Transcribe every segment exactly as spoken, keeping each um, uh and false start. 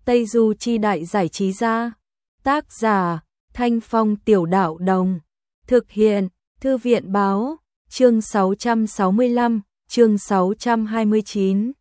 Tây Du Chi Đại Giải Trí Gia. Tác giả Thanh Phong Tiểu Đạo Đồng. Thực hiện Thư viện Báo. Chương sáu trăm sáu mươi lăm, chương sáu trăm hai mươi chín.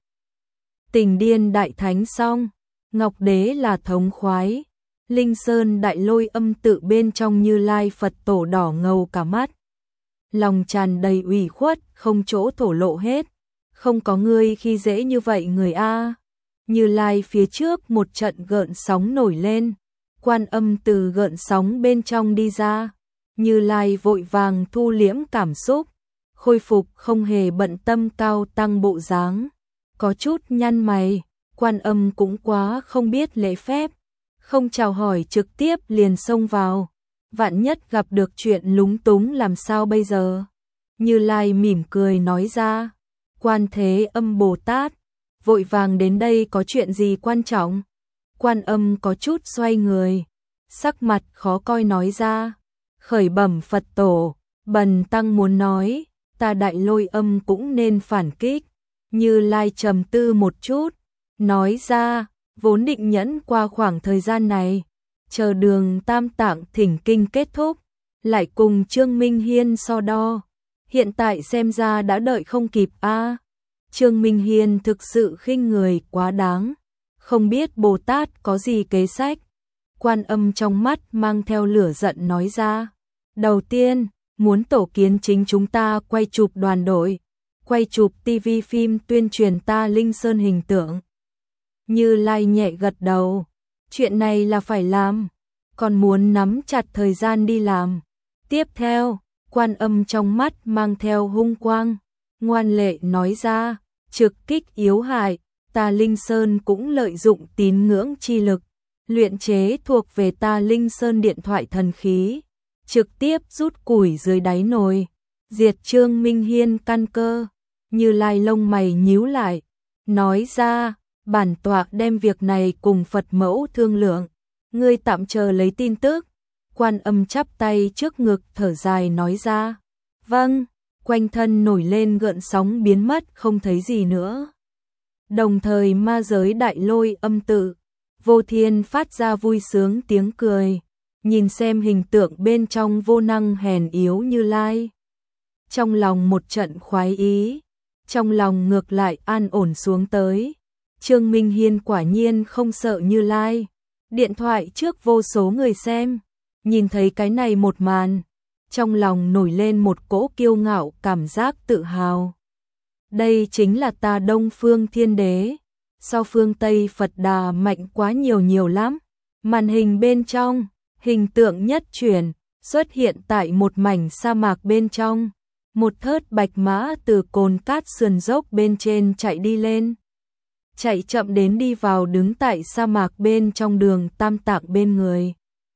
Tình điên đại thánh song, Ngọc Đế là thống khoái. Linh Sơn Đại Lôi Âm tự bên trong Như Lai Phật tổ đỏ ngầu cả mắt. Lòng tràn đầy ủy khuất, không chỗ thổ lộ hết. Không có ngươi khi dễ như vậy người a. Như Lai phía trước một trận gợn sóng nổi lên. Quan Âm từ gợn sóng bên trong đi ra. Như Lai vội vàng thu liễm cảm xúc, khôi phục không hề bận tâm cao tăng bộ dáng. Có chút nhăn mày, Quan Âm cũng quá không biết lễ phép, không chào hỏi trực tiếp liền xông vào. Vạn nhất gặp được chuyện lúng túng làm sao bây giờ? Như Lai mỉm cười nói ra, Quan Thế Âm Bồ Tát, vội vàng đến đây có chuyện gì quan trọng? Quan Âm có chút xoay người, sắc mặt khó coi nói ra, khởi bẩm Phật tổ, bần tăng muốn nói, ta Đại Lôi Âm cũng nên phản kích. Như Lai trầm tư một chút, nói ra, vốn định nhẫn qua khoảng thời gian này, chờ Đường Tam Tạng thỉnh kinh kết thúc, lại cùng Trương Minh Hiên so đo. Hiện tại xem ra đã đợi không kịp a. À, Trương Minh Hiên thực sự khinh người quá đáng, không biết Bồ Tát có gì kế sách. Quan Âm trong mắt mang theo lửa giận nói ra, đầu tiên, muốn tổ kiến chính chúng ta quay chụp đoàn đội, quay chụp ti vi phim tuyên truyền ta Linh Sơn hình tượng. Như Lai nhẹ gật đầu, chuyện này là phải làm, còn muốn nắm chặt thời gian đi làm. Tiếp theo, Quan Âm trong mắt mang theo hung quang, ngoan lệ nói ra, trực kích yếu hại, ta Linh Sơn cũng lợi dụng tín ngưỡng chi lực, luyện chế thuộc về ta Linh Sơn điện thoại thần khí, trực tiếp rút củi dưới đáy nồi, diệt Trương Minh Hiên căn cơ. Như Lai lông mày nhíu lại, nói ra, bản tọa đem việc này cùng Phật mẫu thương lượng, ngươi tạm chờ lấy tin tức. Quan Âm chắp tay trước ngực thở dài nói ra, vâng, quanh thân nổi lên gợn sóng biến mất không thấy gì nữa. Đồng thời ma giới Đại Lôi Âm tự, Vô Thiên phát ra vui sướng tiếng cười, nhìn xem hình tượng bên trong vô năng hèn yếu Như Lai. Trong lòng một trận khoái ý, trong lòng ngược lại an ổn xuống tới. Trương Minh Hiên quả nhiên không sợ Như Lai. Điện thoại trước vô số người xem, nhìn thấy cái này một màn, trong lòng nổi lên một cỗ kiêu ngạo cảm giác tự hào. Đây chính là ta Đông Phương Thiên Đế, so phương Tây Phật Đà mạnh quá nhiều nhiều lắm. Màn hình bên trong, hình tượng nhất chuyển, xuất hiện tại một mảnh sa mạc bên trong. Một thớt bạch mã từ cồn cát sườn dốc bên trên chạy đi lên. Chạy chậm đến đi vào đứng tại sa mạc bên trong Đường Tam Tạng bên người.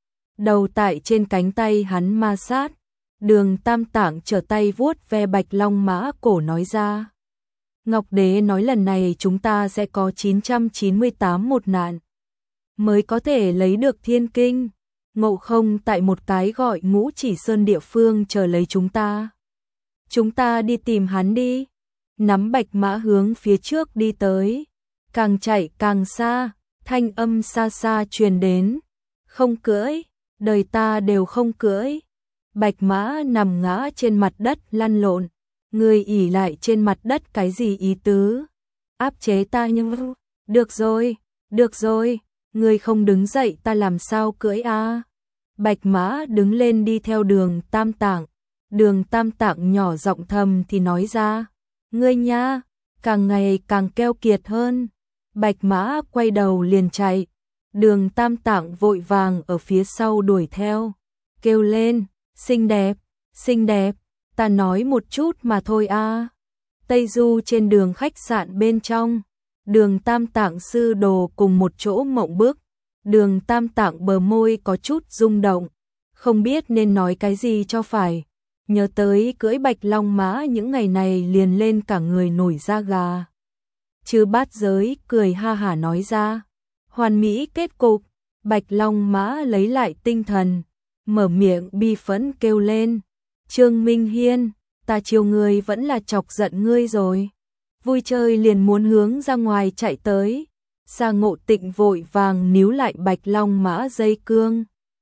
Đầu tại trên cánh tay hắn ma sát. Đường Tam Tạng trở tay vuốt ve bạch long mã cổ nói ra. Ngọc Đế nói lần này chúng ta sẽ có chín trăm chín mươi tám một nạn, mới có thể lấy được thiên kinh. Ngộ không tại một cái gọi Ngũ Chỉ Sơn địa phương chờ lấy chúng ta. Chúng ta đi tìm hắn đi. Nắm bạch mã hướng phía trước đi tới. Càng chạy càng xa, thanh âm xa xa truyền đến. Không cưỡi, đời ta đều không cưỡi. Bạch mã nằm ngã trên mặt đất lăn lộn. Người ỉ lại trên mặt đất cái gì ý tứ? Áp chế ta nhưng... Được rồi, được rồi, người không đứng dậy ta làm sao cưỡi a? À? Bạch mã đứng lên đi theo Đường Tam Tạng. Đường Tam Tạng nhỏ giọng thầm thì nói ra, ngươi nha, càng ngày càng keo kiệt hơn. Bạch mã quay đầu liền chạy. Đường Tam Tạng vội vàng ở phía sau đuổi theo, kêu lên, xinh đẹp, xinh đẹp, ta nói một chút mà thôi a. À. Tây Du trên đường khách sạn bên trong, Đường Tam Tạng sư đồ cùng một chỗ mộng bức. Đường Tam Tạng bờ môi có chút rung động, không biết nên nói cái gì cho phải. Nhớ tới cưỡi bạch long mã những ngày này liền lên cả người nổi da gà. Chư Bát Giới cười ha hả nói ra, hoàn mỹ kết cục. Bạch long mã lấy lại tinh thần, mở miệng bi phẫn kêu lên, Trương Minh Hiên, ta chiều ngươi vẫn là chọc giận ngươi rồi. Vui chơi liền muốn hướng ra ngoài chạy tới. Sa Ngộ Tịnh vội vàng níu lại Bạch Long Mã dây cương.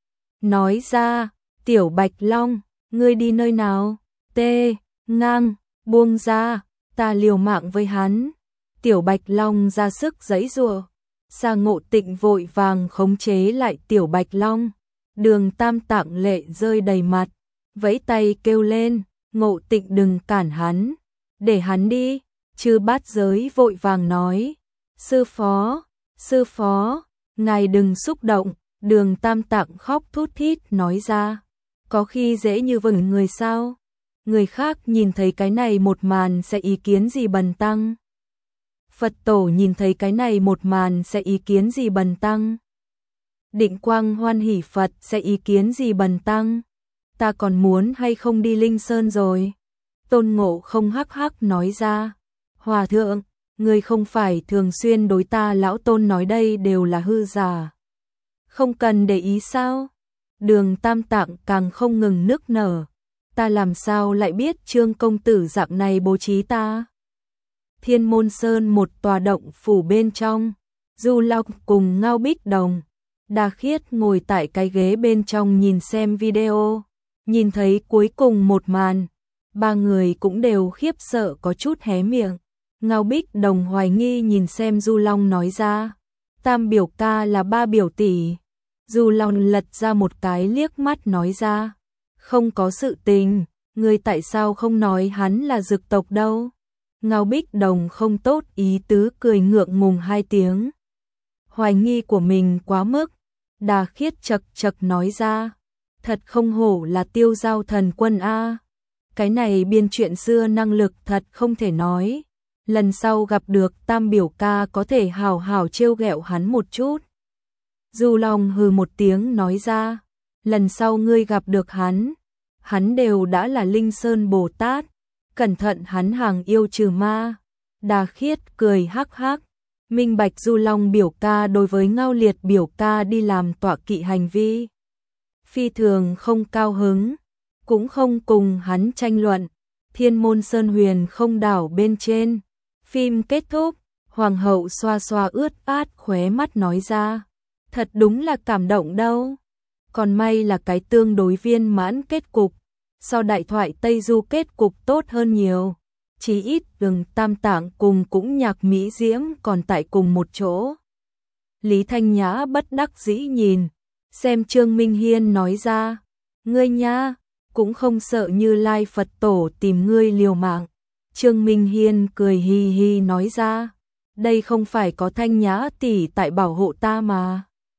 Nói ra, tiểu Bạch Long, ngươi đi nơi nào? Tê, ngang, buông ra, ta liều mạng với hắn. Tiểu Bạch Long ra sức giãy giụa. Sa Ngộ Tịnh vội vàng khống chế lại tiểu Bạch Long. Đường Tam Tạng lệ rơi đầy mặt, vẫy tay kêu lên, Ngộ Tịnh đừng cản hắn, để hắn đi. Chư Bát Giới vội vàng nói, sư phó, sư phó, ngài đừng xúc động. Đường Tam Tạng khóc thút thít nói ra, có khi dễ như vừng người sao? Người khác nhìn thấy cái này một màn sẽ ý kiến gì bần tăng? Phật tổ nhìn thấy cái này một màn sẽ ý kiến gì bần tăng? Định Quang Hoan Hỷ Phật sẽ ý kiến gì bần tăng? Ta còn muốn hay không đi Linh Sơn rồi? Tôn Ngộ Không hắc hắc nói ra, Hòa thượng, người không phải thường xuyên đối ta lão Tôn nói đây đều là hư giả. Không cần để ý sao? Đường Tam Tạng càng không ngừng nức nở, ta làm sao lại biết Trương công tử dạng này bố trí ta? Thiên Môn Sơn một tòa động phủ bên trong, Du Long cùng Ngao Bích Đồng, Đa Khiết ngồi tại cái ghế bên trong nhìn xem video, nhìn thấy cuối cùng một màn, ba người cũng đều khiếp sợ có chút hé miệng. Ngao Bích Đồng hoài nghi nhìn xem Du Long nói ra, tam biểu ca là ba biểu tỷ. Du Long lật ra một cái liếc mắt nói ra, không có sự tình, người tại sao không nói hắn là Dực tộc đâu? Ngao Bích Đồng không tốt ý tứ cười ngượng ngùng hai tiếng. Hoài nghi của mình quá mức. Đa Khiết chật chật nói ra, thật không hổ là Tiêu Giao Thần Quân a. Cái này biên chuyện xưa năng lực thật không thể nói. Lần sau gặp được tam biểu ca có thể hào hào trêu ghẹo hắn một chút. Du Long hừ một tiếng nói ra, lần sau ngươi gặp được hắn, hắn đều đã là Linh Sơn Bồ Tát, cẩn thận hắn hàng yêu trừ ma. Đa Khiết cười hắc hắc, minh bạch Du Long biểu ca đối với Ngao Liệt biểu ca đi làm tọa kỵ hành vi phi thường không cao hứng, cũng không cùng hắn tranh luận. Thiên Môn Sơn Huyền không đảo bên trên, phim kết thúc, hoàng hậu xoa xoa ướt át khóe mắt nói ra, thật đúng là cảm động đâu. Còn may là cái tương đối viên mãn kết cục, so đại thoại Tây Du kết cục tốt hơn nhiều. Chí ít Đường Tam Tạng cùng cũng Nhạc Mỹ Diễm còn tại cùng một chỗ. Lý Thanh Nhã bất đắc dĩ nhìn, xem Trương Minh Hiên nói ra, ngươi nha, cũng không sợ Như Lai Phật Tổ tìm ngươi liều mạng. Trương Minh Hiên cười hi hi nói ra, đây không phải có Thanh Nhã tỷ tại bảo hộ ta mà.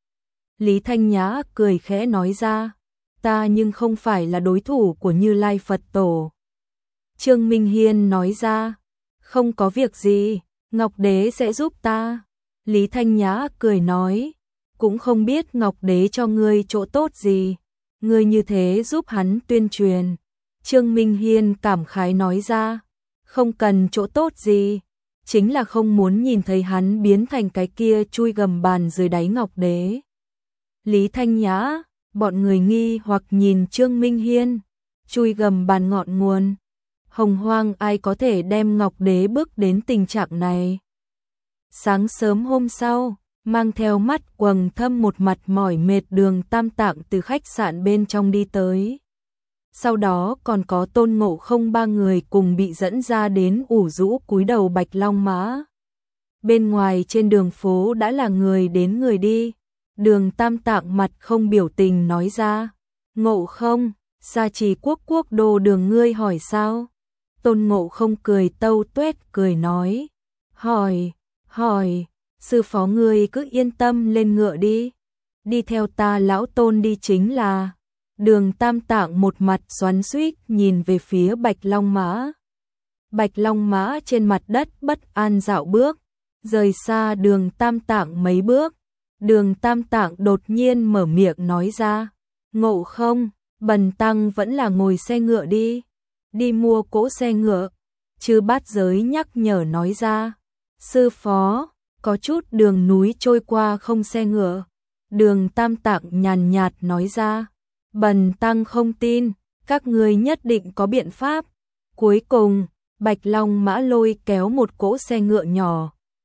Lý Thanh Nhã cười khẽ nói ra, ta nhưng không phải là đối thủ của Như Lai Phật Tổ. Trương Minh Hiên nói ra, không có việc gì, Ngọc Đế sẽ giúp ta. Lý Thanh Nhã cười nói, cũng không biết Ngọc Đế cho ngươi chỗ tốt gì, ngươi như thế giúp hắn tuyên truyền. Trương Minh Hiên cảm khái nói ra, không cần chỗ tốt gì, chính là không muốn nhìn thấy hắn biến thành cái kia chui gầm bàn dưới đáy Ngọc Đế. Lý Thanh Nhã, bọn người nghi hoặc nhìn Trương Minh Hiên, chui gầm bàn ngọn nguồn. Hồng Hoang ai có thể đem Ngọc Đế bước đến tình trạng này. Sáng sớm hôm sau, mang theo mắt quầng thâm một mặt mỏi mệt Đường Tam Tạng từ khách sạn bên trong đi tới. Sau đó còn có Tôn Ngộ Không ba người cùng bị dẫn ra đến ủ rũ cúi đầu Bạch Long Mã. Bên ngoài trên đường phố đã là người đến người đi. Đường Tam Tạng mặt không biểu tình nói ra, Ngộ Không, Sa Trì Quốc quốc đồ đường ngươi hỏi sao? Tôn Ngộ Không cười tâu tuét cười nói, hỏi, hỏi, sư phó ngươi cứ yên tâm lên ngựa đi, đi theo ta lão Tôn đi chính là. Đường Tam Tạng một mặt xoắn xuýt nhìn về phía Bạch Long Mã. Bạch Long Mã trên mặt đất bất an dạo bước, rời xa Đường Tam Tạng mấy bước. Đường Tam Tạng đột nhiên mở miệng nói ra, Ngộ Không, bần tăng vẫn là ngồi xe ngựa đi, đi mua cỗ xe ngựa. Chư Bát Giới nhắc nhở nói ra, sư phó, có chút đường núi trôi qua không xe ngựa. Đường Tam Tạng nhàn nhạt nói ra, bần tăng không tin, các ngươi nhất định có biện pháp. Cuối cùng, Bạch Long Mã lôi kéo một cỗ xe ngựa nhỏ,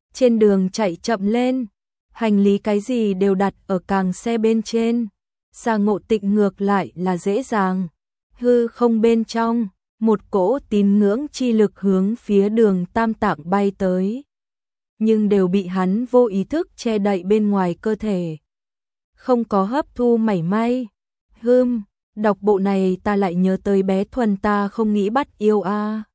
Trên đường chạy chậm lên, hành lý cái gì đều đặt ở càng xe bên trên. Sa Ngộ Tịnh ngược lại là dễ dàng. Hư không bên trong, một cỗ tín ngưỡng chi lực hướng phía đường Tam Tạng bay tới. Nhưng đều bị hắn vô ý thức che đậy bên ngoài cơ thể. Không có hấp thu mảy may. Hừm, đọc bộ này ta lại nhớ tới bé Thuần ta không nghĩ bắt yêu a.